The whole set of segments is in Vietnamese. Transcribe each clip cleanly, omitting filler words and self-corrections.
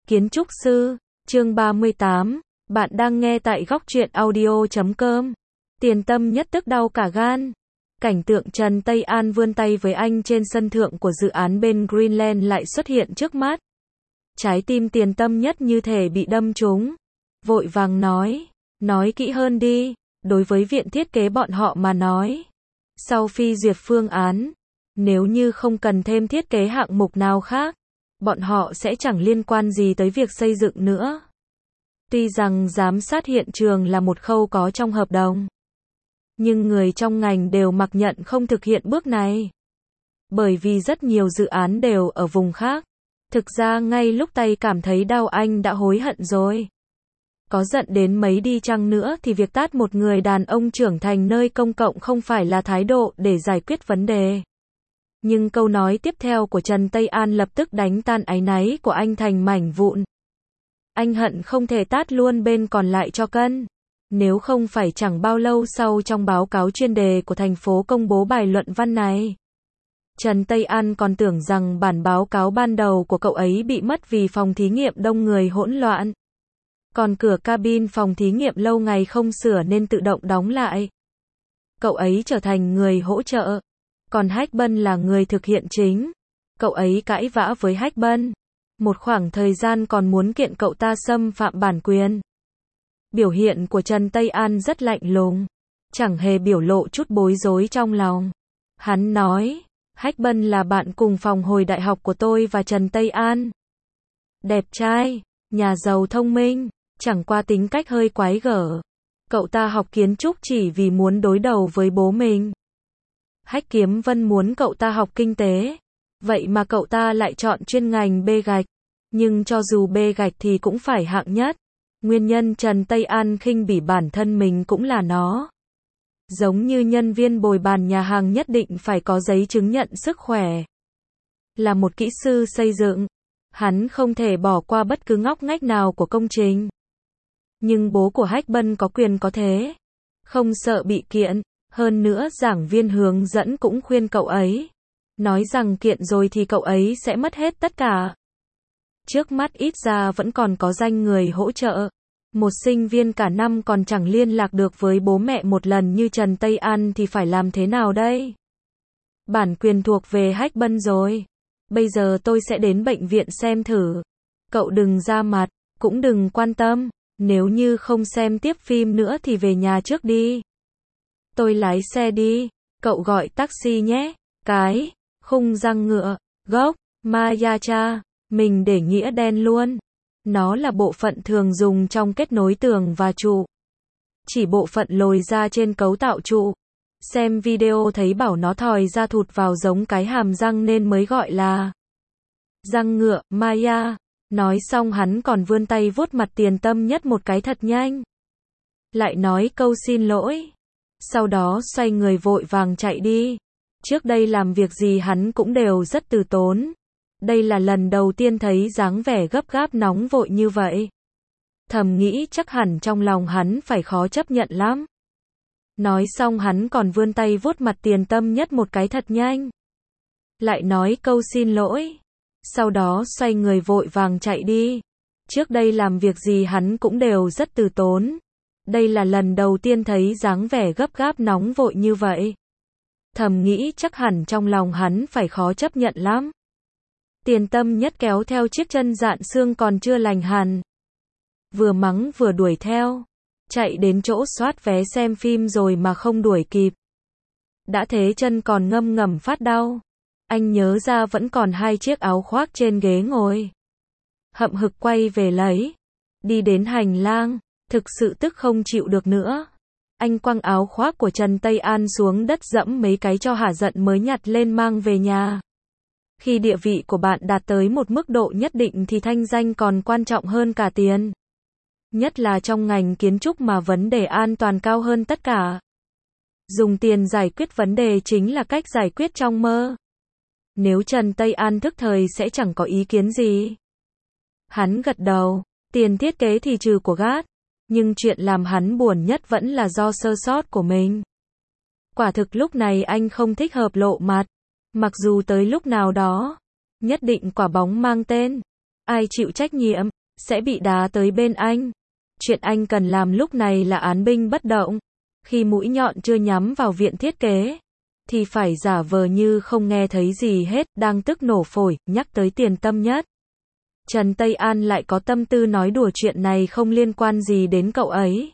Kiến trúc sư, chương 38, bạn đang nghe tại góc truyện audio.com. Tiền Tâm nhất tức đau cả gan. Cảnh tượng Trần Tây An vươn tay với anh trên sân thượng của dự án bên Greenland lại xuất hiện trước mắt. Trái tim Tiền Tâm nhất như thể bị đâm trúng. Vội vàng nói kỹ hơn đi, đối với viện thiết kế bọn họ mà nói. Sau phê duyệt phương án, nếu như không cần thêm thiết kế hạng mục nào khác, bọn họ sẽ chẳng liên quan gì tới việc xây dựng nữa. Tuy rằng giám sát hiện trường là một khâu có trong hợp đồng, nhưng người trong ngành đều mặc nhận không thực hiện bước này. Bởi vì rất nhiều dự án đều ở vùng khác. Thực ra ngay lúc tay cảm thấy đau anh đã hối hận rồi. Có giận đến mấy đi chăng nữa thì việc tát một người đàn ông trưởng thành nơi công cộng không phải là thái độ để giải quyết vấn đề. Nhưng câu nói tiếp theo của Trần Tây An lập tức đánh tan áy náy của anh thành mảnh vụn. Anh hận không thể tát luôn bên còn lại cho cân. Nếu không phải chẳng bao lâu sau trong báo cáo chuyên đề của thành phố công bố bài luận văn này. Trần Tây An còn tưởng rằng bản báo cáo ban đầu của cậu ấy bị mất vì phòng thí nghiệm đông người hỗn loạn. Còn cửa cabin phòng thí nghiệm lâu ngày không sửa nên tự động đóng lại. Cậu ấy trở thành người hỗ trợ. Còn Hách Bân là người thực hiện chính. Cậu ấy cãi vã với Hách Bân. Một khoảng thời gian còn muốn kiện cậu ta xâm phạm bản quyền. Biểu hiện của Trần Tây An rất lạnh lùng. Chẳng hề biểu lộ chút bối rối trong lòng. Hắn nói, Hách Bân là bạn cùng phòng hồi đại học của tôi và Trần Tây An. Đẹp trai, nhà giàu thông minh, chẳng qua tính cách hơi quái gở. Cậu ta học kiến trúc chỉ vì muốn đối đầu với bố mình. Hách Kiếm Vân muốn cậu ta học kinh tế. Vậy mà cậu ta lại chọn chuyên ngành bê gạch. Nhưng cho dù bê gạch thì cũng phải hạng nhất. Nguyên nhân Trần Tây An khinh bỉ bản thân mình cũng là nó. Giống như nhân viên bồi bàn nhà hàng nhất định phải có giấy chứng nhận sức khỏe. Là một kỹ sư xây dựng, hắn không thể bỏ qua bất cứ ngóc ngách nào của công trình. Nhưng bố của Hách Bân có quyền có thế. Không sợ bị kiện. Hơn nữa giảng viên hướng dẫn cũng khuyên cậu ấy. Nói rằng kiện rồi thì cậu ấy sẽ mất hết tất cả. Trước mắt ít ra vẫn còn có danh người hỗ trợ. Một sinh viên cả năm còn chẳng liên lạc được với bố mẹ một lần như Trần Tây An thì phải làm thế nào đây? Bản quyền thuộc về Hách Bân rồi. Bây giờ tôi sẽ đến bệnh viện xem thử. Cậu đừng ra mặt, cũng đừng quan tâm. Nếu như không xem tiếp phim nữa thì về nhà trước đi. Tôi lái xe đi. Cậu gọi taxi nhé. Cái khung răng ngựa, gốc, Mayacha, mình để nghĩa đen luôn. Nó là bộ phận thường dùng trong kết nối tường và trụ. Chỉ bộ phận lồi ra trên cấu tạo trụ. Xem video thấy bảo nó thòi ra thụt vào giống cái hàm răng nên mới gọi là răng ngựa, Maya. Nói xong hắn còn vươn tay vuốt mặt Tiền Tâm nhất một cái thật nhanh. Lại nói câu xin lỗi. Sau đó xoay người vội vàng chạy đi. Trước đây làm việc gì hắn cũng đều rất từ tốn. Đây là lần đầu tiên thấy dáng vẻ gấp gáp nóng vội như vậy. Thầm nghĩ chắc hẳn trong lòng hắn phải khó chấp nhận lắm. Nói xong hắn còn vươn tay vuốt mặt Tiền Tâm nhất một cái thật nhanh. Lại nói câu xin lỗi. Sau đó xoay người vội vàng chạy đi. Trước đây làm việc gì hắn cũng đều rất từ tốn. Đây là lần đầu tiên thấy dáng vẻ gấp gáp nóng vội như vậy. Thầm nghĩ chắc hẳn trong lòng hắn phải khó chấp nhận lắm. Tiền Tâm nhất kéo theo chiếc chân dạn xương còn chưa lành hẳn. Vừa mắng vừa đuổi theo. Chạy đến chỗ soát vé xem phim rồi mà không đuổi kịp. Đã thế chân còn ngâm ngầm phát đau. Anh nhớ ra vẫn còn 2 chiếc áo khoác trên ghế ngồi. Hậm hực quay về lấy. Đi đến hành lang. Thực sự tức không chịu được nữa. Anh quăng áo khoác của Trần Tây An xuống đất dẫm mấy cái cho hả giận mới nhặt lên mang về nhà. Khi địa vị của bạn đạt tới một mức độ nhất định thì thanh danh còn quan trọng hơn cả tiền. Nhất là trong ngành kiến trúc mà vấn đề an toàn cao hơn tất cả. Dùng tiền giải quyết vấn đề chính là cách giải quyết trong mơ. Nếu Trần Tây An thức thời sẽ chẳng có ý kiến gì. Hắn gật đầu. Tiền thiết kế thì trừ của gát. Nhưng chuyện làm hắn buồn nhất vẫn là do sơ sót của mình. Quả thực lúc này anh không thích hợp lộ mặt. Mặc dù tới lúc nào đó, nhất định quả bóng mang tên. Ai chịu trách nhiệm? sẽ bị đá tới bên anh. Chuyện anh cần làm lúc này là án binh bất động. Khi mũi nhọn chưa nhắm vào viện thiết kế, thì phải giả vờ như không nghe thấy gì hết, đang tức nổ phổi, nhắc tới Tiền Tâm Nhất. Trần Tây An lại có tâm tư nói đùa chuyện này không liên quan gì đến cậu ấy.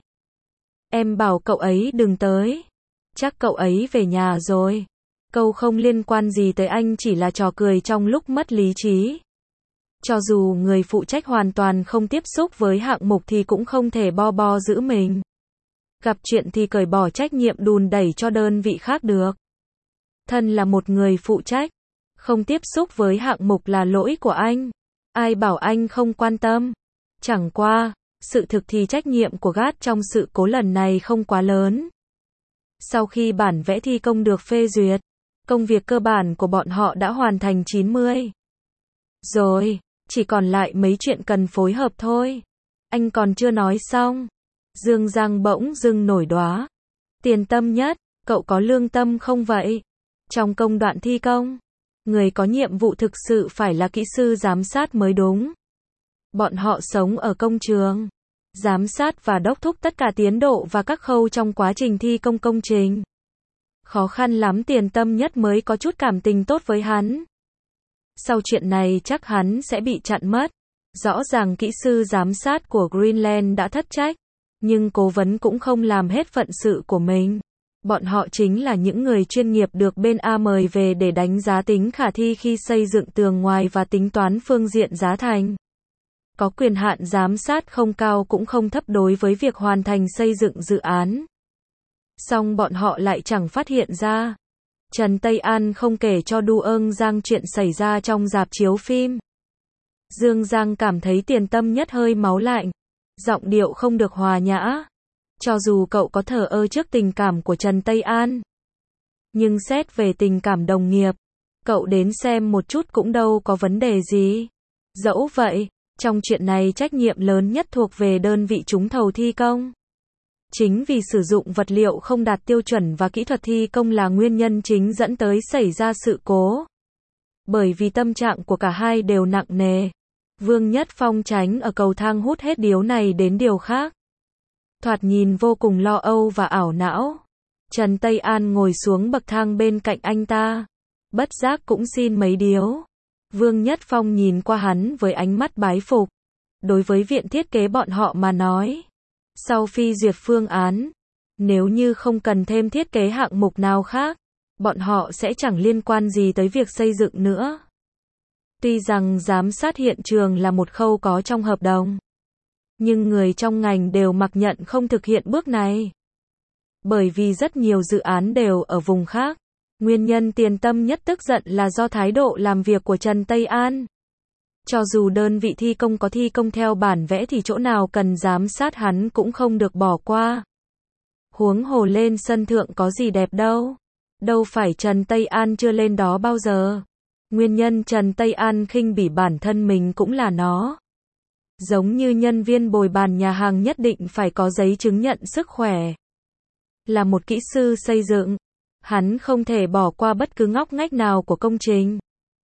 Em bảo cậu ấy đừng tới. Chắc cậu ấy về nhà rồi. Câu không liên quan gì tới anh chỉ là trò cười trong lúc mất lý trí. Cho dù người phụ trách hoàn toàn không tiếp xúc với hạng mục thì cũng không thể bo giữ mình. Gặp chuyện thì cởi bỏ trách nhiệm đùn đẩy cho đơn vị khác được. Thân là một người phụ trách, không tiếp xúc với hạng mục là lỗi của anh. Ai bảo anh không quan tâm. Chẳng qua, sự thực thì trách nhiệm của GAT trong sự cố lần này không quá lớn. Sau khi bản vẽ thi công được phê duyệt, công việc cơ bản của bọn họ đã hoàn thành 90. Rồi, chỉ còn lại mấy chuyện cần phối hợp thôi. Anh còn chưa nói xong. Dương Giang bỗng dưng nổi đoá. Tiền Tâm Nhất, cậu có lương tâm không vậy? Trong công đoạn thi công, người có nhiệm vụ thực sự phải là kỹ sư giám sát mới đúng. Bọn họ sống ở công trường, giám sát và đốc thúc tất cả tiến độ và các khâu trong quá trình thi công công trình. Khó khăn lắm Tiền Tâm Nhất mới có chút cảm tình tốt với hắn. Sau chuyện này chắc hắn sẽ bị chặn mất. Rõ ràng kỹ sư giám sát của Greenland đã thất trách, nhưng cố vấn cũng không làm hết phận sự của mình. Bọn họ chính là những người chuyên nghiệp được bên A mời về để đánh giá tính khả thi khi xây dựng tường ngoài và tính toán phương diện giá thành. Có quyền hạn giám sát không cao cũng không thấp đối với việc hoàn thành xây dựng dự án. Song bọn họ lại chẳng phát hiện ra. Trần Tây An không kể cho Du Eung Giang chuyện xảy ra trong rạp chiếu phim. Dương Giang cảm thấy Tiền Tâm Nhất hơi máu lạnh, giọng điệu không được hòa nhã. Cho dù cậu có thờ ơ trước tình cảm của Trần Tây An, nhưng xét về tình cảm đồng nghiệp, cậu đến xem một chút cũng đâu có vấn đề gì. Dẫu vậy, trong chuyện này trách nhiệm lớn nhất thuộc về đơn vị trúng thầu thi công. Chính vì sử dụng vật liệu không đạt tiêu chuẩn và kỹ thuật thi công là nguyên nhân chính dẫn tới xảy ra sự cố. Bởi vì tâm trạng của cả hai đều nặng nề, Vương Nhất Phong tránh ở cầu thang hút hết điều này đến điều khác. Thoạt nhìn vô cùng lo âu và ảo não. Trần Tây An ngồi xuống bậc thang bên cạnh anh ta, bất giác cũng xin mấy điếu. Vương Nhất Phong nhìn qua hắn với ánh mắt bái phục. Đối với viện thiết kế bọn họ mà nói, sau phê duyệt phương án, nếu như không cần thêm thiết kế hạng mục nào khác, bọn họ sẽ chẳng liên quan gì tới việc xây dựng nữa. Tuy rằng giám sát hiện trường là một khâu có trong hợp đồng, nhưng người trong ngành đều mặc nhận không thực hiện bước này. Bởi vì rất nhiều dự án đều ở vùng khác. Nguyên nhân Tiền Tâm Nhất tức giận là do thái độ làm việc của Trần Tây An. Cho dù đơn vị thi công có thi công theo bản vẽ thì chỗ nào cần giám sát hắn cũng không được bỏ qua. Huống hồ lên sân thượng có gì đẹp đâu. Đâu phải Trần Tây An chưa lên đó bao giờ. Nguyên nhân Trần Tây An khinh bỉ bản thân mình cũng là nó. Giống như nhân viên bồi bàn nhà hàng nhất định phải có giấy chứng nhận sức khỏe. Là một kỹ sư xây dựng, hắn không thể bỏ qua bất cứ ngóc ngách nào của công trình.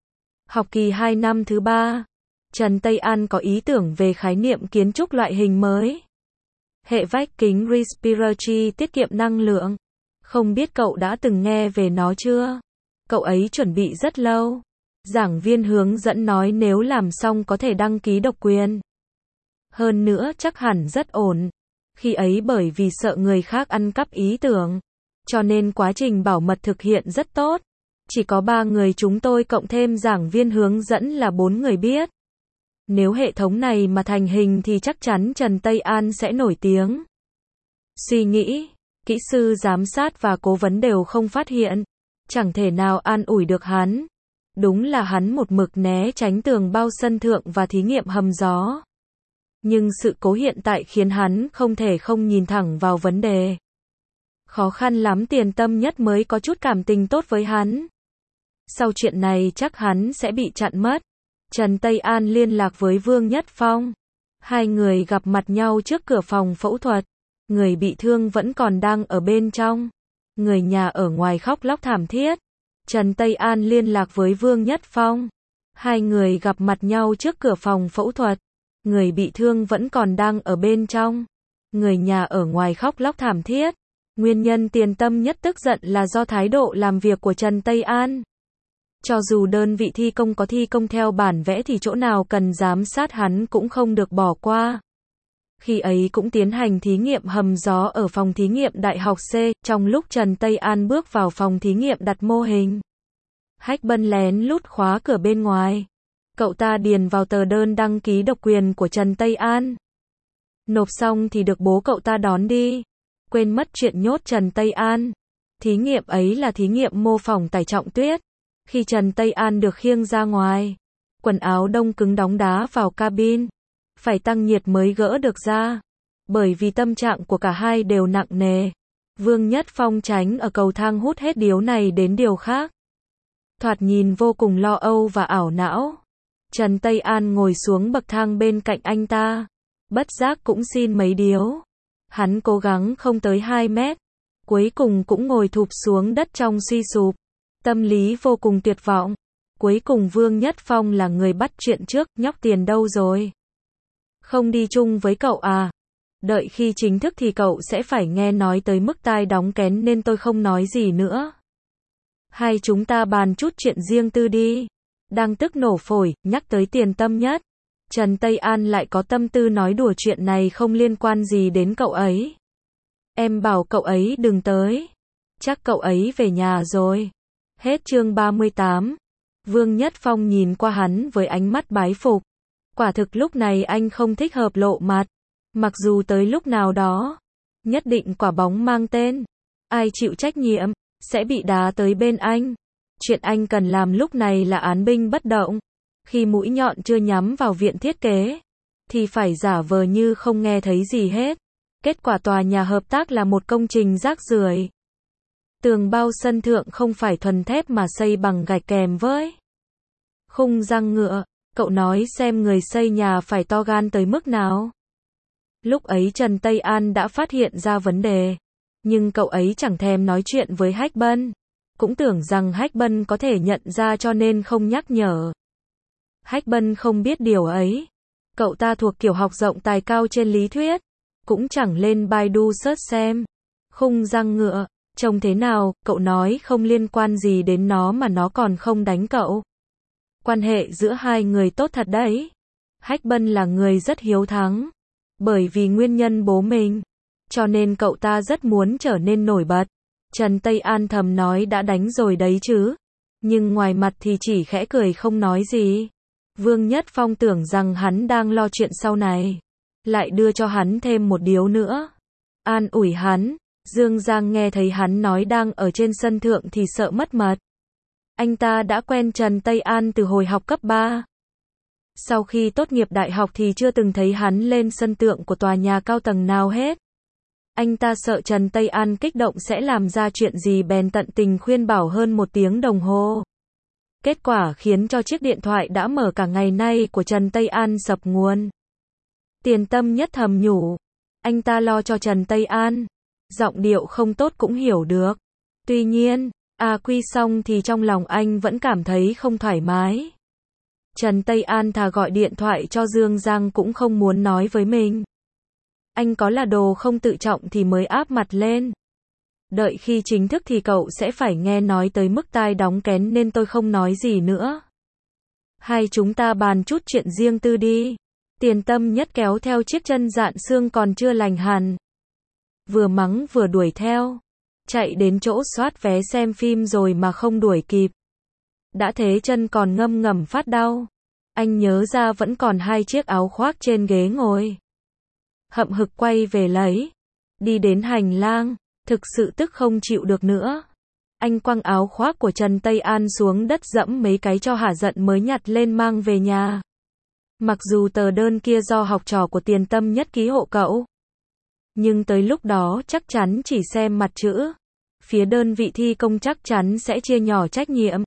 Học kỳ 2 năm thứ 3, Trần Tây An có ý tưởng về khái niệm kiến trúc loại hình mới. Hệ vách kính Respiratory tiết kiệm năng lượng. Không biết cậu đã từng nghe về nó chưa? Cậu ấy chuẩn bị rất lâu. Giảng viên hướng dẫn nói nếu làm xong có thể đăng ký độc quyền. Hơn nữa chắc hẳn rất ổn. Khi ấy bởi vì sợ người khác ăn cắp ý tưởng, cho nên quá trình bảo mật thực hiện rất tốt. Chỉ có 3 người chúng tôi cộng thêm giảng viên hướng dẫn là 4 người biết. Nếu hệ thống này mà thành hình thì chắc chắn Trần Tây An sẽ nổi tiếng. Suy nghĩ, kỹ sư giám sát và cố vấn đều không phát hiện. Chẳng thể nào an ủi được hắn. Đúng là hắn một mực né tránh tường bao sân thượng và thí nghiệm hầm gió. Nhưng sự cố hiện tại khiến hắn không thể không nhìn thẳng vào vấn đề. Khó khăn lắm Tiền Tâm Nhất mới có chút cảm tình tốt với hắn. Sau chuyện này chắc hắn sẽ bị chặn mất. Trần Tây An liên lạc với Vương Nhất Phong. Hai người gặp mặt nhau trước cửa phòng phẫu thuật. Người bị thương vẫn còn đang ở bên trong. Người nhà ở ngoài khóc lóc thảm thiết. Trần Tây An liên lạc với Vương Nhất Phong. Hai người gặp mặt nhau trước cửa phòng phẫu thuật. Người bị thương vẫn còn đang ở bên trong. Người nhà ở ngoài khóc lóc thảm thiết. Nguyên nhân Tiền Tâm Nhất tức giận là do thái độ làm việc của Trần Tây An. Cho dù đơn vị thi công có thi công theo bản vẽ thì chỗ nào cần giám sát hắn cũng không được bỏ qua. Khi ấy cũng tiến hành thí nghiệm hầm gió ở phòng thí nghiệm Đại học C, trong lúc Trần Tây An bước vào phòng thí nghiệm đặt mô hình. Hách Bân lén lút khóa cửa bên ngoài. Cậu ta điền vào tờ đơn đăng ký độc quyền của Trần Tây An. Nộp xong thì được bố cậu ta đón đi. Quên mất chuyện nhốt Trần Tây An. Thí nghiệm ấy là thí nghiệm mô phỏng tải trọng tuyết. Khi Trần Tây An được khiêng ra ngoài, quần áo đông cứng đóng đá vào cabin. Phải tăng nhiệt mới gỡ được ra. Bởi vì tâm trạng của cả hai đều nặng nề. Vương Nhất Phong tránh ở cầu thang hút hết điếu này đến điều khác. Thoạt nhìn vô cùng lo âu và ảo não. Trần Tây An ngồi xuống bậc thang bên cạnh anh ta. Bất giác cũng xin mấy điếu. Hắn cố gắng không tới 2 mét. Cuối cùng cũng ngồi thụp xuống đất trong suy sụp. Tâm lý vô cùng tuyệt vọng. Cuối cùng Vương Nhất Phong là người bắt chuyện trước, nhóc Tiền đâu rồi? Không đi chung với cậu à? Đợi khi chính thức thì cậu sẽ phải nghe nói tới mức tai đóng kén nên tôi không nói gì nữa. Hai chúng ta bàn chút chuyện riêng tư đi. Đang tức nổ phổi, nhắc tới Tiền Tâm Nhất. Trần Tây An lại có tâm tư nói đùa chuyện này không liên quan gì đến cậu ấy. Em bảo cậu ấy đừng tới. Chắc cậu ấy về nhà rồi. Hết chương 38. Vương Nhất Phong nhìn qua hắn với ánh mắt bái phục. Quả thực lúc này anh không thích hợp lộ mặt. Mặc dù tới lúc nào đó, nhất định quả bóng mang tên. Ai chịu trách nhiệm, sẽ bị đá tới bên anh. Chuyện anh cần làm lúc này là án binh bất động. Khi mũi nhọn chưa nhắm vào viện thiết kế, thì phải giả vờ như không nghe thấy gì hết. Kết quả tòa nhà hợp tác là một công trình rác rưởi. Tường bao sân thượng không phải thuần thép mà xây bằng gạch kèm với khung răng ngựa. Cậu nói xem người xây nhà phải to gan tới mức nào. Lúc ấy Trần Tây An đã phát hiện ra vấn đề. Nhưng cậu ấy chẳng thèm nói chuyện với Hách Bân. Cũng tưởng rằng Hách Bân có thể nhận ra cho nên không nhắc nhở. Hách Bân không biết điều ấy. Cậu ta thuộc kiểu học rộng tài cao trên lý thuyết. Cũng chẳng lên Baidu search xem. Khung răng ngựa, trông thế nào, cậu nói không liên quan gì đến nó mà nó còn không đánh cậu. Quan hệ giữa hai người tốt thật đấy. Hách Bân là người rất hiếu thắng. Bởi vì nguyên nhân bố mình. Cho nên cậu ta rất muốn trở nên nổi bật. Trần Tây An thầm nói đã đánh rồi đấy chứ. Nhưng ngoài mặt thì chỉ khẽ cười không nói gì. Vương Nhất Phong tưởng rằng hắn đang lo chuyện sau này. Lại đưa cho hắn thêm một điếu nữa. An ủi hắn. Dương Giang nghe thấy hắn nói đang ở trên sân thượng thì sợ mất mật. Anh ta đã quen Trần Tây An từ hồi học cấp 3. Sau khi tốt nghiệp đại học thì chưa từng thấy hắn lên sân thượng của tòa nhà cao tầng nào hết. Anh ta sợ Trần Tây An kích động sẽ làm ra chuyện gì bèn tận tình khuyên bảo hơn 1 tiếng đồng hồ. Kết quả khiến cho chiếc điện thoại đã mở cả ngày nay của Trần Tây An sập nguồn. Tiền Tâm Nhất thầm nhủ. Anh ta lo cho Trần Tây An. Giọng điệu không tốt cũng hiểu được. Tuy nhiên, quy xong thì trong lòng anh vẫn cảm thấy không thoải mái. Trần Tây An thà gọi điện thoại cho Dương Giang cũng không muốn nói với mình. Anh có là đồ không tự trọng thì mới áp mặt lên. Đợi khi chính thức thì cậu sẽ phải nghe nói tới mức tai đóng kén nên tôi không nói gì nữa. Hai chúng ta bàn chút chuyện riêng tư đi. Tiền Tâm Nhất kéo theo chiếc chân dạn xương còn chưa lành hẳn. Vừa mắng vừa đuổi theo. Chạy đến chỗ soát vé xem phim rồi mà không đuổi kịp. Đã thế chân còn ngâm ngầm phát đau. Anh nhớ ra vẫn còn 2 chiếc áo khoác trên ghế ngồi. Hậm hực quay về lấy. Đi đến hành lang. Thực sự tức không chịu được nữa. Anh quăng áo khoác của Trần Tây An xuống đất dẫm mấy cái cho hả giận mới nhặt lên mang về nhà. Mặc dù tờ đơn kia do học trò của Tiền Tâm Nhất ký hộ cậu. Nhưng tới lúc đó chắc chắn chỉ xem mặt chữ. Phía đơn vị thi công chắc chắn sẽ chia nhỏ trách nhiệm.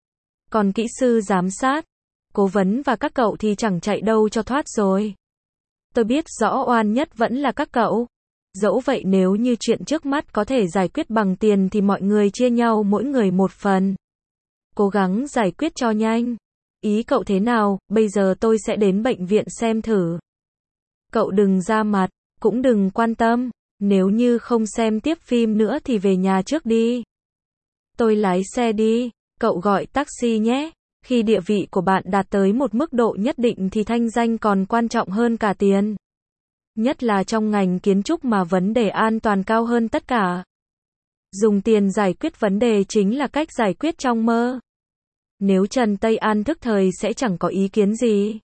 Còn kỹ sư giám sát, cố vấn và các cậu thì chẳng chạy đâu cho thoát rồi. Tôi biết rõ oan nhất vẫn là các cậu. Dẫu vậy nếu như chuyện trước mắt có thể giải quyết bằng tiền thì mọi người chia nhau mỗi người một phần. Cố gắng giải quyết cho nhanh. Ý cậu thế nào, bây giờ tôi sẽ đến bệnh viện xem thử. Cậu đừng ra mặt, cũng đừng quan tâm, nếu như không xem tiếp phim nữa thì về nhà trước đi. Tôi lái xe đi, cậu gọi taxi nhé. Khi địa vị của bạn đạt tới một mức độ nhất định thì thanh danh còn quan trọng hơn cả tiền. Nhất là trong ngành kiến trúc mà vấn đề an toàn cao hơn tất cả. Dùng tiền giải quyết vấn đề chính là cách giải quyết trong mơ. Nếu Trần Tây An thức thời sẽ chẳng có ý kiến gì.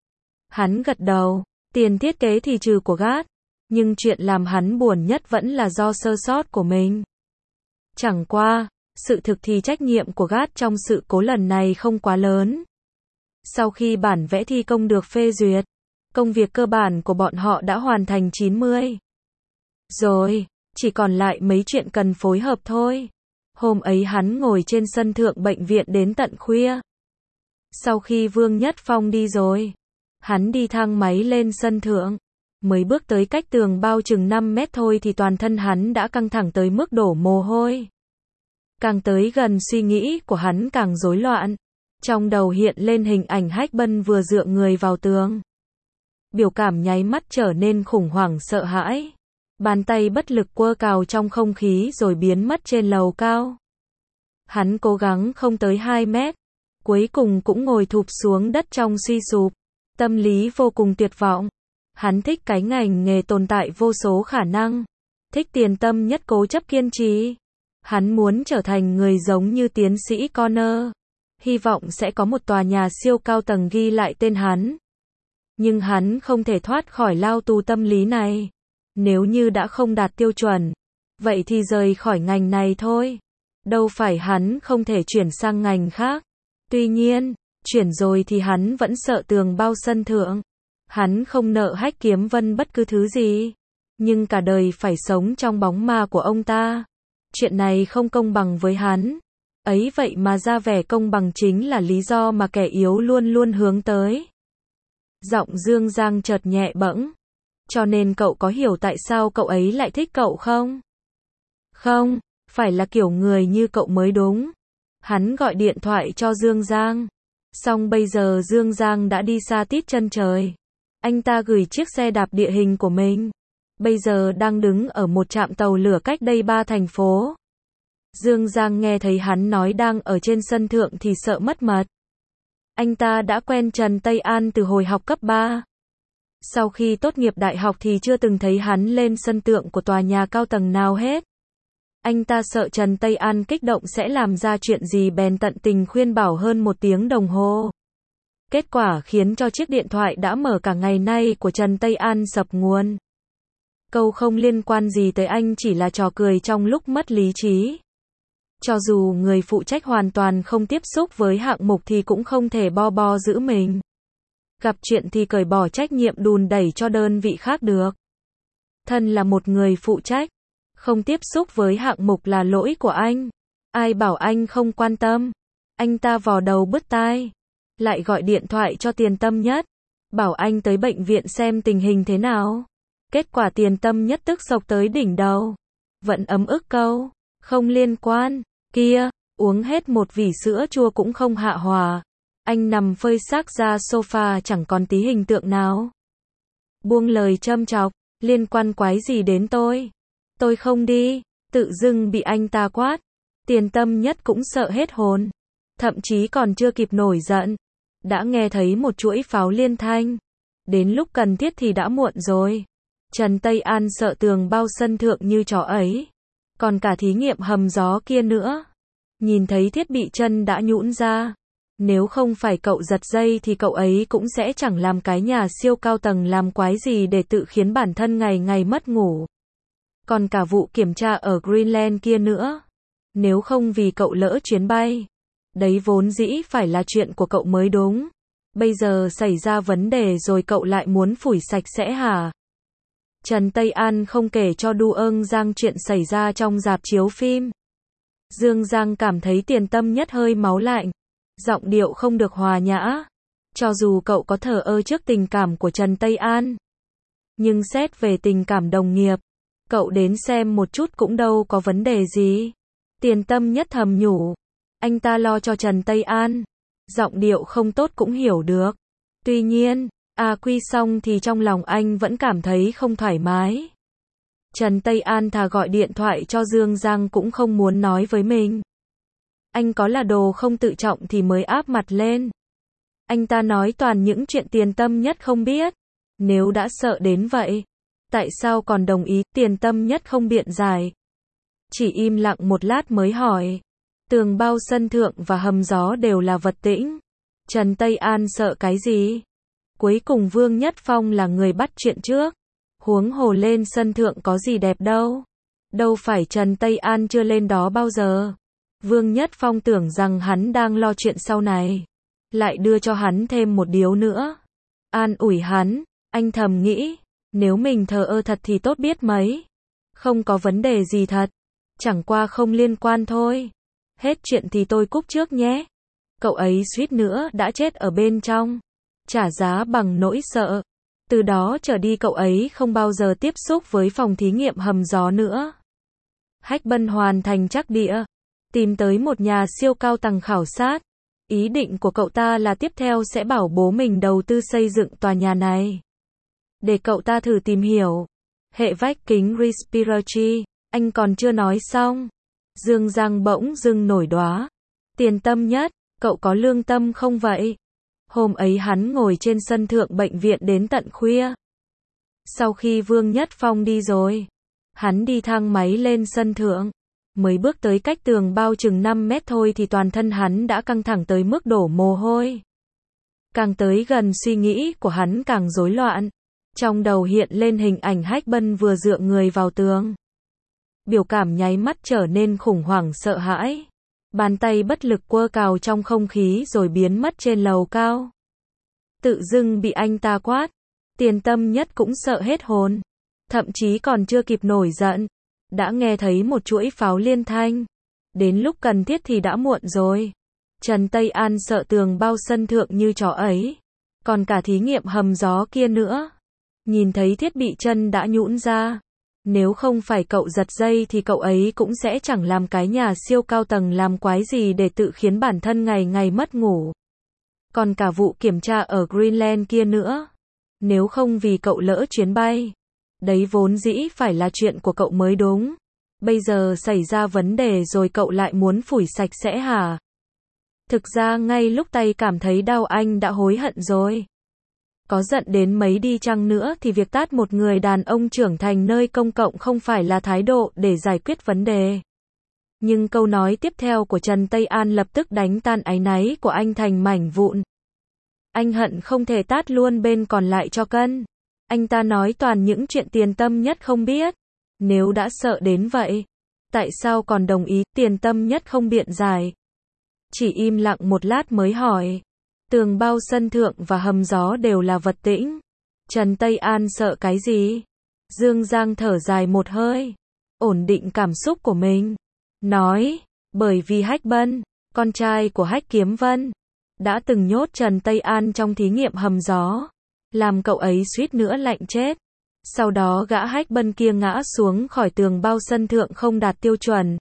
Hắn gật đầu, tiền thiết kế thì trừ của GAT, nhưng chuyện làm hắn buồn nhất vẫn là do sơ sót của mình. Chẳng qua, sự thực thì trách nhiệm của GAT trong sự cố lần này không quá lớn. Sau khi bản vẽ thi công được phê duyệt, công việc cơ bản của bọn họ đã hoàn thành 90. Rồi, chỉ còn lại mấy chuyện cần phối hợp thôi. Hôm ấy hắn ngồi trên sân thượng bệnh viện đến tận khuya. Sau khi Vương Nhất Phong đi rồi, hắn đi thang máy lên sân thượng. Mới bước tới cách tường bao chừng 5 mét thôi thì toàn thân hắn đã căng thẳng tới mức đổ mồ hôi. Càng tới gần suy nghĩ của hắn càng rối loạn. Trong đầu hiện lên hình ảnh Hách Bân vừa dựa người vào tường. Biểu cảm nháy mắt trở nên khủng hoảng sợ hãi. Bàn tay bất lực quơ cào trong không khí rồi biến mất trên lầu cao. Hắn cố gắng không tới 2 mét. Cuối cùng cũng ngồi thụp xuống đất trong suy sụp. Tâm lý vô cùng tuyệt vọng. Hắn thích cái ngành nghề tồn tại vô số khả năng. Thích Tiền Tâm Nhất cố chấp kiên trì. Hắn muốn trở thành người giống như tiến sĩ Connor. Hy vọng sẽ có một tòa nhà siêu cao tầng ghi lại tên hắn. Nhưng hắn không thể thoát khỏi lao tù tâm lý này. Nếu như đã không đạt tiêu chuẩn, vậy thì rời khỏi ngành này thôi. Đâu phải hắn không thể chuyển sang ngành khác. Tuy nhiên, chuyển rồi thì hắn vẫn sợ tường bao sân thượng. Hắn không nợ Hách Kiếm Vân bất cứ thứ gì. Nhưng cả đời phải sống trong bóng ma của ông ta. Chuyện này không công bằng với hắn. Ấy vậy mà ra vẻ công bằng chính là lý do mà kẻ yếu luôn luôn hướng tới. Giọng Dương Giang chợt nhẹ bẫng. Cho nên cậu có hiểu tại sao cậu ấy lại thích cậu không? Không, phải là kiểu người như cậu mới đúng. Hắn gọi điện thoại cho Dương Giang. Xong bây giờ Dương Giang đã đi xa tít chân trời. Anh ta gửi chiếc xe đạp địa hình của mình. Bây giờ đang đứng ở một trạm tàu lửa cách đây 3 thành phố. Dương Giang nghe thấy hắn nói đang ở trên sân thượng thì sợ mất mật. Anh ta đã quen Trần Tây An từ hồi học cấp 3. Sau khi tốt nghiệp đại học thì chưa từng thấy hắn lên sân thượng của tòa nhà cao tầng nào hết. Anh ta sợ Trần Tây An kích động sẽ làm ra chuyện gì bèn tận tình khuyên bảo hơn 1 tiếng đồng hồ. Kết quả khiến cho chiếc điện thoại đã mở cả ngày nay của Trần Tây An sập nguồn. Câu không liên quan gì tới anh chỉ là trò cười trong lúc mất lý trí. Cho dù người phụ trách hoàn toàn không tiếp xúc với hạng mục thì cũng không thể bo giữ mình. Gặp chuyện thì cởi bỏ trách nhiệm đùn đẩy cho đơn vị khác được. Thân là một người phụ trách, không tiếp xúc với hạng mục là lỗi của anh. Ai bảo anh không quan tâm. Anh ta vò đầu bứt tai. Lại gọi điện thoại cho Tiền Tâm Nhất. Bảo anh tới bệnh viện xem tình hình thế nào. Kết quả Tiền Tâm Nhất tức sộc tới đỉnh đầu. Vẫn ấm ức câu. Không liên quan. Kia, uống hết một vỉ sữa chua cũng không hạ hòa. Anh nằm phơi xác ra sofa chẳng còn tí hình tượng nào. Buông lời châm chọc. Liên quan quái gì đến tôi? Tôi không đi. Tự dưng bị anh ta quát. Tiền Tâm Nhất cũng sợ hết hồn. Thậm chí còn chưa kịp nổi giận. Đã nghe thấy một chuỗi pháo liên thanh. Đến lúc cần thiết thì đã muộn rồi. Trần Tây An sợ tường bao sân thượng như chó ấy. Còn cả thí nghiệm hầm gió kia nữa. Nhìn thấy thiết bị chân đã nhũn ra. Nếu không phải cậu giật dây thì cậu ấy cũng sẽ chẳng làm cái nhà siêu cao tầng làm quái gì để tự khiến bản thân ngày ngày mất ngủ. Còn cả vụ kiểm tra ở Greenland kia nữa. Nếu không vì cậu lỡ chuyến bay. Đấy vốn dĩ phải là chuyện của cậu mới đúng. Bây giờ xảy ra vấn đề rồi cậu lại muốn phủi sạch sẽ hả? Trần Tây An không kể cho Du Eung Giang chuyện xảy ra trong rạp chiếu phim. Dương Giang cảm thấy Tiền Tâm Nhất hơi máu lạnh. Giọng điệu không được hòa nhã. Cho dù cậu có thờ ơ trước tình cảm của Trần Tây An. Nhưng xét về tình cảm đồng nghiệp. Cậu đến xem một chút cũng đâu có vấn đề gì. Tiền Tâm Nhất thầm nhủ. Anh ta lo cho Trần Tây An. Giọng điệu không tốt cũng hiểu được. Tuy nhiên, Quy xong thì trong lòng anh vẫn cảm thấy không thoải mái. Trần Tây An thà gọi điện thoại cho Dương Giang cũng không muốn nói với mình. Anh có là đồ không tự trọng thì mới áp mặt lên. Anh ta nói toàn những chuyện Tiền Tâm Nhất không biết. Nếu đã sợ đến vậy, tại sao còn đồng ý? Tiền Tâm Nhất không biện giải. Chỉ im lặng một lát mới hỏi. Tường bao sân thượng và hầm gió đều là vật tĩnh. Trần Tây An sợ cái gì? Cuối cùng Vương Nhất Phong là người bắt chuyện trước. Huống hồ lên sân thượng có gì đẹp đâu. Đâu phải Trần Tây An chưa lên đó bao giờ. Vương Nhất Phong tưởng rằng hắn đang lo chuyện sau này. Lại đưa cho hắn thêm một điếu nữa. An ủi hắn, anh thầm nghĩ. Nếu mình thờ ơ thật thì tốt biết mấy. Không có vấn đề gì thật. Chẳng qua không liên quan thôi. Hết chuyện thì tôi cúp trước nhé. Cậu ấy suýt nữa đã chết ở bên trong. Trả giá bằng nỗi sợ. Từ đó trở đi cậu ấy không bao giờ tiếp xúc với phòng thí nghiệm hầm gió nữa. Hách Bân hoàn thành trắc địa. Tìm tới một nhà siêu cao tầng khảo sát. Ý định của cậu ta là tiếp theo sẽ bảo bố mình đầu tư xây dựng tòa nhà này. Để cậu ta thử tìm hiểu. Hệ vách kính respiratory. Anh còn chưa nói xong. Dương Giang bỗng dưng nổi đoá. Tiền Tâm Nhất, cậu có lương tâm không vậy? Hôm ấy hắn ngồi trên sân thượng bệnh viện đến tận khuya. Sau khi Vương Nhất Phong đi rồi, hắn đi thang máy lên sân thượng. Mới bước tới cách tường bao chừng 5 mét thôi thì toàn thân hắn đã căng thẳng tới mức đổ mồ hôi. Càng tới gần suy nghĩ của hắn càng rối loạn. Trong đầu hiện lên hình ảnh Hách Bân vừa dựa người vào tường. Biểu cảm nháy mắt trở nên khủng hoảng sợ hãi. Bàn tay bất lực quơ cào trong không khí rồi biến mất trên lầu cao. Tự dưng bị anh ta quát. Tiền Tâm Nhất cũng sợ hết hồn. Thậm chí còn chưa kịp nổi giận. Đã nghe thấy một chuỗi pháo liên thanh. Đến lúc cần thiết thì đã muộn rồi. Trần Tây An sợ tường bao sân thượng như chó ấy. Còn cả thí nghiệm hầm gió kia nữa. Nhìn thấy thiết bị chân đã nhũn ra. Nếu không phải cậu giật dây thì cậu ấy cũng sẽ chẳng làm cái nhà siêu cao tầng làm quái gì để tự khiến bản thân ngày ngày mất ngủ. Còn cả vụ kiểm tra ở Greenland kia nữa. Nếu không vì cậu lỡ chuyến bay. Đấy vốn dĩ phải là chuyện của cậu mới đúng. Bây giờ xảy ra vấn đề rồi cậu lại muốn phủi sạch sẽ hả? Thực ra ngay lúc tay cảm thấy đau anh đã hối hận rồi. Có giận đến mấy đi chăng nữa thì việc tát một người đàn ông trưởng thành nơi công cộng không phải là thái độ để giải quyết vấn đề. Nhưng câu nói tiếp theo của Trần Tây An lập tức đánh tan áy náy của anh thành mảnh vụn. Anh hận không thể tát luôn bên còn lại cho cân. Anh ta nói toàn những chuyện Tiền Tâm Nhất không biết. Nếu đã sợ đến vậy, tại sao còn đồng ý? Tiền Tâm Nhất không biện giải. Chỉ im lặng một lát mới hỏi. Tường bao sân thượng và hầm gió đều là vật tĩnh. Trần Tây An sợ cái gì? Dương Giang thở dài một hơi. Ổn định cảm xúc của mình. Nói, bởi vì Hách Bân, con trai của Hách Kiếm Vân, đã từng nhốt Trần Tây An trong thí nghiệm hầm gió. Làm cậu ấy suýt nữa lạnh chết. Sau đó gã Hách Bân kia ngã xuống khỏi tường bao sân thượng không đạt tiêu chuẩn.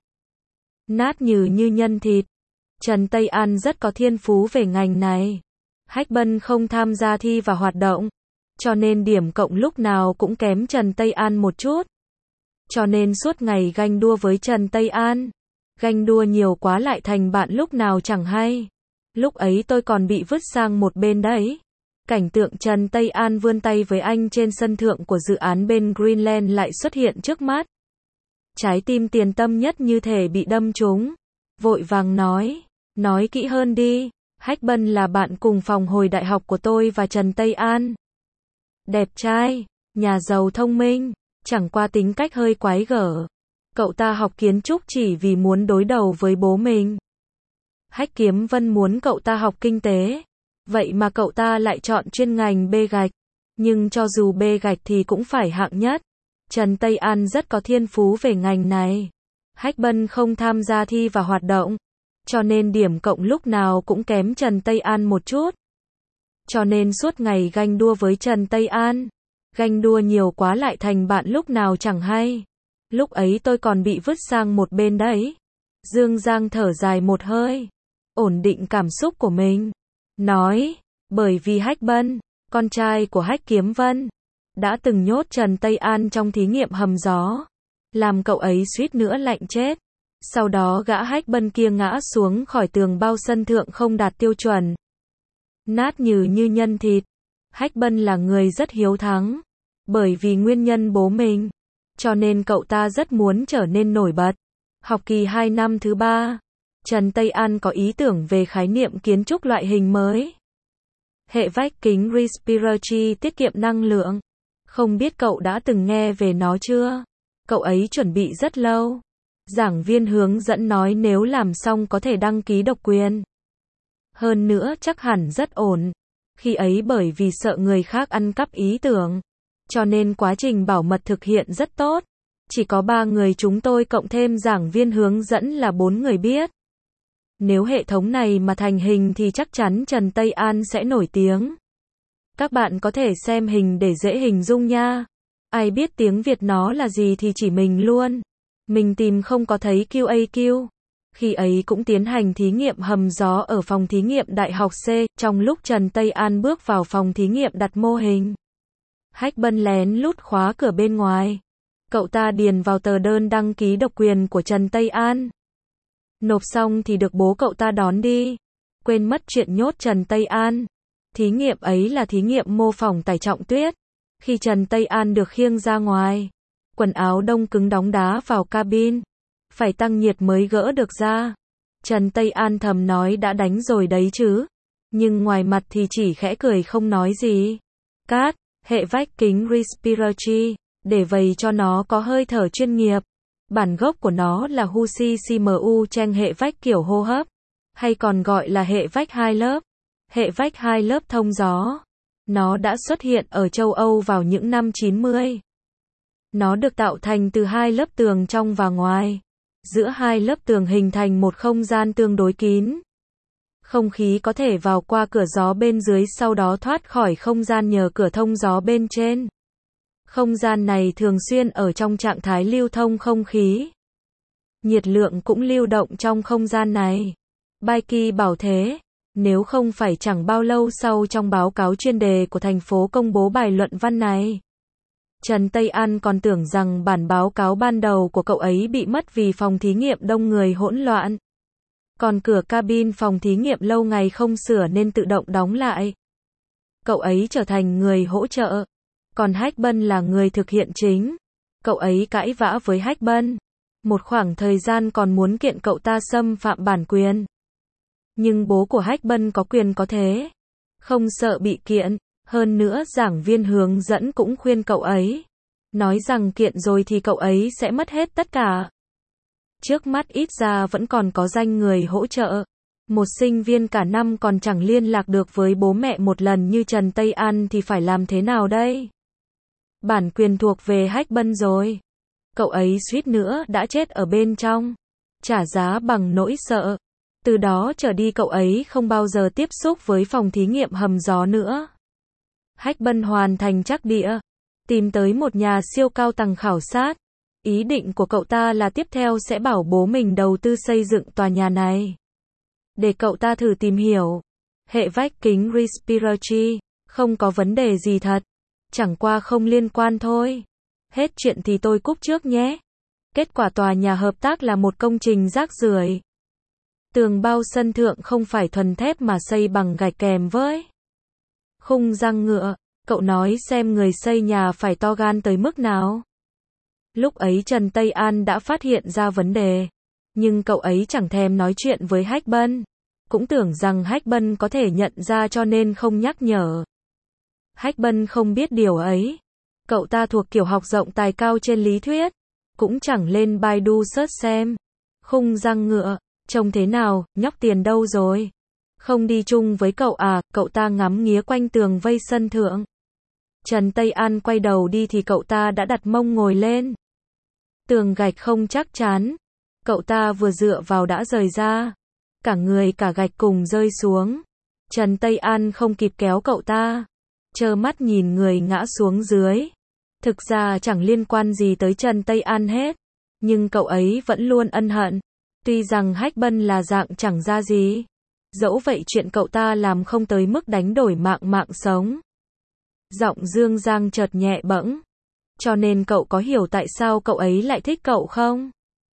Nát như nhân thịt. Trần Tây An rất có thiên phú về ngành này. Hách Bân không tham gia thi và hoạt động. Cho nên điểm cộng lúc nào cũng kém Trần Tây An một chút. Cho nên suốt ngày ganh đua với Trần Tây An. Ganh đua nhiều quá lại thành bạn lúc nào chẳng hay. Lúc ấy tôi còn bị vứt sang một bên đấy. Cảnh tượng Trần Tây An vươn tay với anh trên sân thượng của dự án bên Greenland lại xuất hiện trước mắt. Trái tim Tiền Tâm Nhất như thể bị đâm trúng. Vội vàng nói kỹ hơn đi. Hách Bân là bạn cùng phòng hồi đại học của tôi và Trần Tây An. Đẹp trai, nhà giàu thông minh, chẳng qua tính cách hơi quái gở. Cậu ta học kiến trúc chỉ vì muốn đối đầu với bố mình. Hách Kiếm Vân muốn cậu ta học kinh tế. Vậy mà cậu ta lại chọn chuyên ngành bê gạch. Nhưng cho dù bê gạch thì cũng phải hạng nhất. Trần Tây An rất có thiên phú về ngành này. Hách Bân không tham gia thi và hoạt động. Cho nên điểm cộng lúc nào cũng kém Trần Tây An một chút. Cho nên suốt ngày ganh đua với Trần Tây An. Ganh đua nhiều quá lại thành bạn lúc nào chẳng hay. Lúc ấy tôi còn bị vứt sang một bên đấy. Dương Giang thở dài một hơi. Ổn định cảm xúc của mình. Nói, bởi vì Hách Bân, con trai của Hách Kiếm Vân, đã từng nhốt Trần Tây An trong thí nghiệm hầm gió, làm cậu ấy suýt nữa lạnh chết. Sau đó gã Hách Bân kia ngã xuống khỏi tường bao sân thượng không đạt tiêu chuẩn, nát như nhân thịt. Hách Bân là người rất hiếu thắng, bởi vì nguyên nhân bố mình, cho nên cậu ta rất muốn trở nên nổi bật. Học kỳ 2 năm thứ 3, Trần Tây An có ý tưởng về khái niệm kiến trúc loại hình mới. Hệ vách kính respiratory tiết kiệm năng lượng. Không biết cậu đã từng nghe về nó chưa? Cậu ấy chuẩn bị rất lâu. Giảng viên hướng dẫn nói nếu làm xong có thể đăng ký độc quyền. Hơn nữa chắc hẳn rất ổn. Khi ấy bởi vì sợ người khác ăn cắp ý tưởng, cho nên quá trình bảo mật thực hiện rất tốt. Chỉ có 3 người chúng tôi cộng thêm giảng viên hướng dẫn là 4 người biết. Nếu hệ thống này mà thành hình thì chắc chắn Trần Tây An sẽ nổi tiếng. Các bạn có thể xem hình để dễ hình dung nha. Ai biết tiếng Việt nó là gì thì chỉ mình luôn. Mình tìm không có thấy QAQ. Khi ấy cũng tiến hành thí nghiệm hầm gió ở phòng thí nghiệm Đại học C. Trong lúc Trần Tây An bước vào phòng thí nghiệm đặt mô hình, Hách Bân lén lút khóa cửa bên ngoài. Cậu ta điền vào tờ đơn đăng ký độc quyền của Trần Tây An. Nộp xong thì được bố cậu ta đón đi. Quên mất chuyện nhốt Trần Tây An. Thí nghiệm ấy là thí nghiệm mô phỏng tải trọng tuyết. Khi Trần Tây An được khiêng ra ngoài, quần áo đông cứng đóng đá vào cabin, phải tăng nhiệt mới gỡ được ra. Trần Tây An thầm nói đã đánh rồi đấy chứ, nhưng ngoài mặt thì chỉ khẽ cười không nói gì. Cát, hệ vách kính respiratory, để vầy cho nó có hơi thở chuyên nghiệp. Bản gốc của nó là HUSI-CMU tranh hệ vách kiểu hô hấp, hay còn gọi là hệ vách 2 lớp. Hệ vách 2 lớp thông gió. Nó đã xuất hiện ở châu Âu vào những năm 90. Nó được tạo thành từ 2 lớp tường trong và ngoài. Giữa 2 lớp tường hình thành một không gian tương đối kín. Không khí có thể vào qua cửa gió bên dưới, sau đó thoát khỏi không gian nhờ cửa thông gió bên trên. Không gian này thường xuyên ở trong trạng thái lưu thông không khí. Nhiệt lượng cũng lưu động trong không gian này. Baiki bảo thế. Nếu không phải chẳng bao lâu sau trong báo cáo chuyên đề của thành phố công bố bài luận văn này. Trần Tây An còn tưởng rằng bản báo cáo ban đầu của cậu ấy bị mất vì phòng thí nghiệm đông người hỗn loạn. Còn cửa cabin phòng thí nghiệm lâu ngày không sửa nên tự động đóng lại. Cậu ấy trở thành người hỗ trợ. Còn Hách Bân là người thực hiện chính. Cậu ấy cãi vã với Hách Bân. Một khoảng thời gian còn muốn kiện cậu ta xâm phạm bản quyền. Nhưng bố của Hách Bân có quyền có thế. Không sợ bị kiện. Hơn nữa giảng viên hướng dẫn cũng khuyên cậu ấy. Nói rằng kiện rồi thì cậu ấy sẽ mất hết tất cả. Trước mắt ít ra vẫn còn có danh người hỗ trợ. Một sinh viên cả năm còn chẳng liên lạc được với bố mẹ một lần như Trần Tây An thì phải làm thế nào đây? Bản quyền thuộc về Hách Bân rồi. Cậu ấy suýt nữa đã chết ở bên trong. Trả giá bằng nỗi sợ. Từ đó trở đi cậu ấy không bao giờ tiếp xúc với phòng thí nghiệm hầm gió nữa. Hách Bân hoàn thành trắc địa. Tìm tới một nhà siêu cao tầng khảo sát. Ý định của cậu ta là tiếp theo sẽ bảo bố mình đầu tư xây dựng tòa nhà này. Để cậu ta thử tìm hiểu. Hệ vách kính respiratory. Không có vấn đề gì thật. Chẳng qua không liên quan thôi. Hết chuyện thì tôi cúp trước nhé. Kết quả tòa nhà hợp tác là một công trình rác rưởi. Tường bao sân thượng không phải thuần thép mà xây bằng gạch kèm với khung răng ngựa. Cậu nói xem người xây nhà phải to gan tới mức nào. Lúc ấy Trần Tây An đã phát hiện ra vấn đề. Nhưng cậu ấy chẳng thèm nói chuyện với Hách Bân. Cũng tưởng rằng Hách Bân có thể nhận ra cho nên không nhắc nhở. Hách Bân không biết điều ấy. Cậu ta thuộc kiểu học rộng tài cao trên lý thuyết. Cũng chẳng lên Baidu search xem. Khung răng ngựa, trông thế nào, nhóc tiền đâu rồi? Không đi chung với cậu à? Cậu ta ngắm nghía quanh tường vây sân thượng. Trần Tây An quay đầu đi thì cậu ta đã đặt mông ngồi lên. Tường gạch không chắc chắn. Cậu ta vừa dựa vào đã rời ra. Cả người cả gạch cùng rơi xuống. Trần Tây An không kịp kéo cậu ta. Trơ mắt nhìn người ngã xuống dưới. Thực ra chẳng liên quan gì tới Trần Tây An hết. Nhưng cậu ấy vẫn luôn ân hận. Tuy rằng Hách Bân là dạng chẳng ra gì. Dẫu vậy chuyện cậu ta làm không tới mức đánh đổi mạng sống. Giọng Dương Giang chợt nhẹ bẫng. Cho nên cậu có hiểu tại sao cậu ấy lại thích cậu không?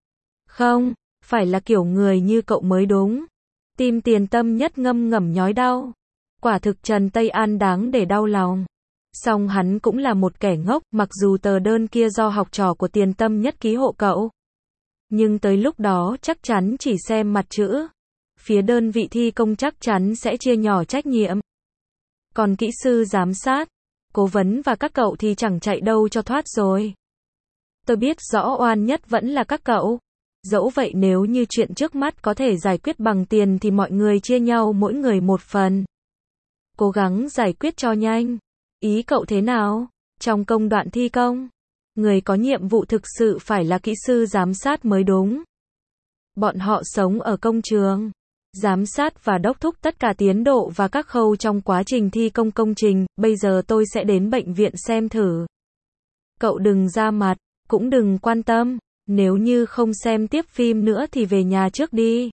Không, phải là kiểu người như cậu mới đúng. Tim Tiền Tâm Nhất ngâm ngầm nhói đau. Quả thực Trần Tây An đáng để đau lòng. Song hắn cũng là một kẻ ngốc, mặc dù tờ đơn kia do học trò của Tiền Tâm Nhất ký hộ cậu. Nhưng tới lúc đó chắc chắn chỉ xem mặt chữ. Phía đơn vị thi công chắc chắn sẽ chia nhỏ trách nhiệm. Còn kỹ sư giám sát, cố vấn và các cậu thì chẳng chạy đâu cho thoát rồi. Tôi biết rõ oan nhất vẫn là các cậu. Dẫu vậy nếu như chuyện trước mắt có thể giải quyết bằng tiền thì mọi người chia nhau mỗi người một phần. Cố gắng giải quyết cho nhanh. Ý cậu thế nào? Trong công đoạn thi công, người có nhiệm vụ thực sự phải là kỹ sư giám sát mới đúng. Bọn họ sống ở công trường, giám sát và đốc thúc tất cả tiến độ và các khâu trong quá trình thi công công trình. Bây giờ tôi sẽ đến bệnh viện xem thử. Cậu đừng ra mặt, cũng đừng quan tâm. Nếu như không xem tiếp phim nữa thì về nhà trước đi.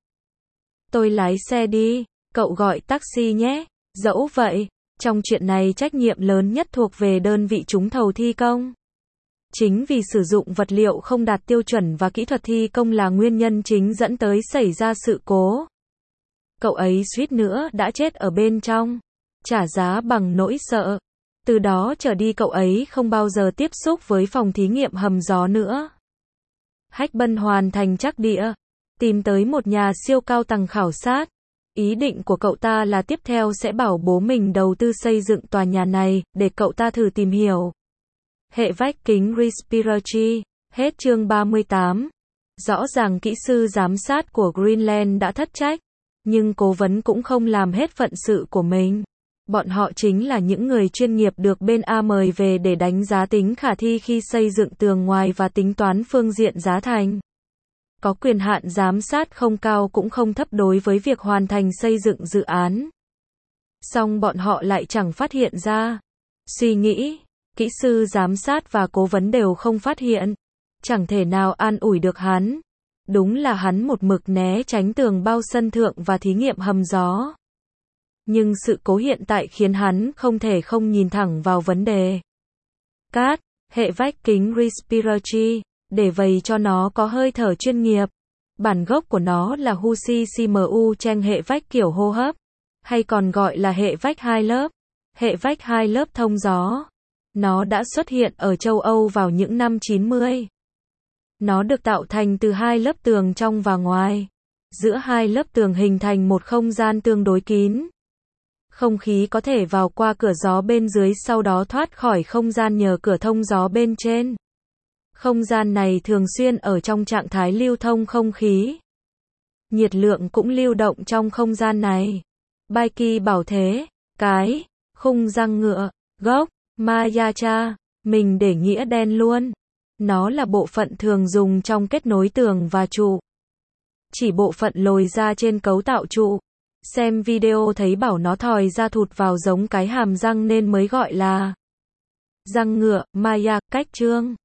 Tôi lái xe đi, cậu gọi taxi nhé. Dẫu vậy, trong chuyện này trách nhiệm lớn nhất thuộc về đơn vị trúng thầu thi công. Chính vì sử dụng vật liệu không đạt tiêu chuẩn và kỹ thuật thi công là nguyên nhân chính dẫn tới xảy ra sự cố. Cậu ấy suýt nữa đã chết ở bên trong, trả giá bằng nỗi sợ. Từ đó trở đi cậu ấy không bao giờ tiếp xúc với phòng thí nghiệm hầm gió nữa. Hách Bân hoàn thành trắc địa, tìm tới một nhà siêu cao tầng khảo sát. Ý định của cậu ta là tiếp theo sẽ bảo bố mình đầu tư xây dựng tòa nhà này, để cậu ta thử tìm hiểu. Hệ vách kính respiratory, hết chương 38. Rõ ràng kỹ sư giám sát của Greenland đã thất trách, nhưng cố vấn cũng không làm hết phận sự của mình. Bọn họ chính là những người chuyên nghiệp được bên A mời về để đánh giá tính khả thi khi xây dựng tường ngoài và tính toán phương diện giá thành. Có quyền hạn giám sát không cao cũng không thấp đối với việc hoàn thành xây dựng dự án. Song bọn họ lại chẳng phát hiện ra. Suy nghĩ, kỹ sư giám sát và cố vấn đều không phát hiện. Chẳng thể nào an ủi được hắn. Đúng là hắn một mực né tránh tường bao sân thượng và thí nghiệm hầm gió. Nhưng sự cố hiện tại khiến hắn không thể không nhìn thẳng vào vấn đề. Cát, hệ vách kính respiratory, để vầy cho nó có hơi thở chuyên nghiệp. Bản gốc của nó là HUCCMU tranh hệ vách kiểu hô hấp, hay còn gọi là hệ vách hai lớp. Hệ vách hai lớp thông gió. Nó đã xuất hiện ở châu Âu vào những năm 90. Nó được tạo thành từ hai lớp tường trong và ngoài. Giữa hai lớp tường hình thành một không gian tương đối kín. Không khí có thể vào qua cửa gió bên dưới, sau đó thoát khỏi không gian nhờ cửa thông gió bên trên. Không gian này thường xuyên ở trong trạng thái lưu thông không khí. Nhiệt lượng cũng lưu động trong không gian này. Baiki bảo thế, cái, khung răng ngựa, gốc, Mayacha, mình để nghĩa đen luôn. Nó là bộ phận thường dùng trong kết nối tường và trụ. Chỉ bộ phận lồi ra trên cấu tạo trụ. Xem video thấy bảo nó thòi ra thụt vào giống cái hàm răng nên mới gọi là răng ngựa, Maya, cách chương.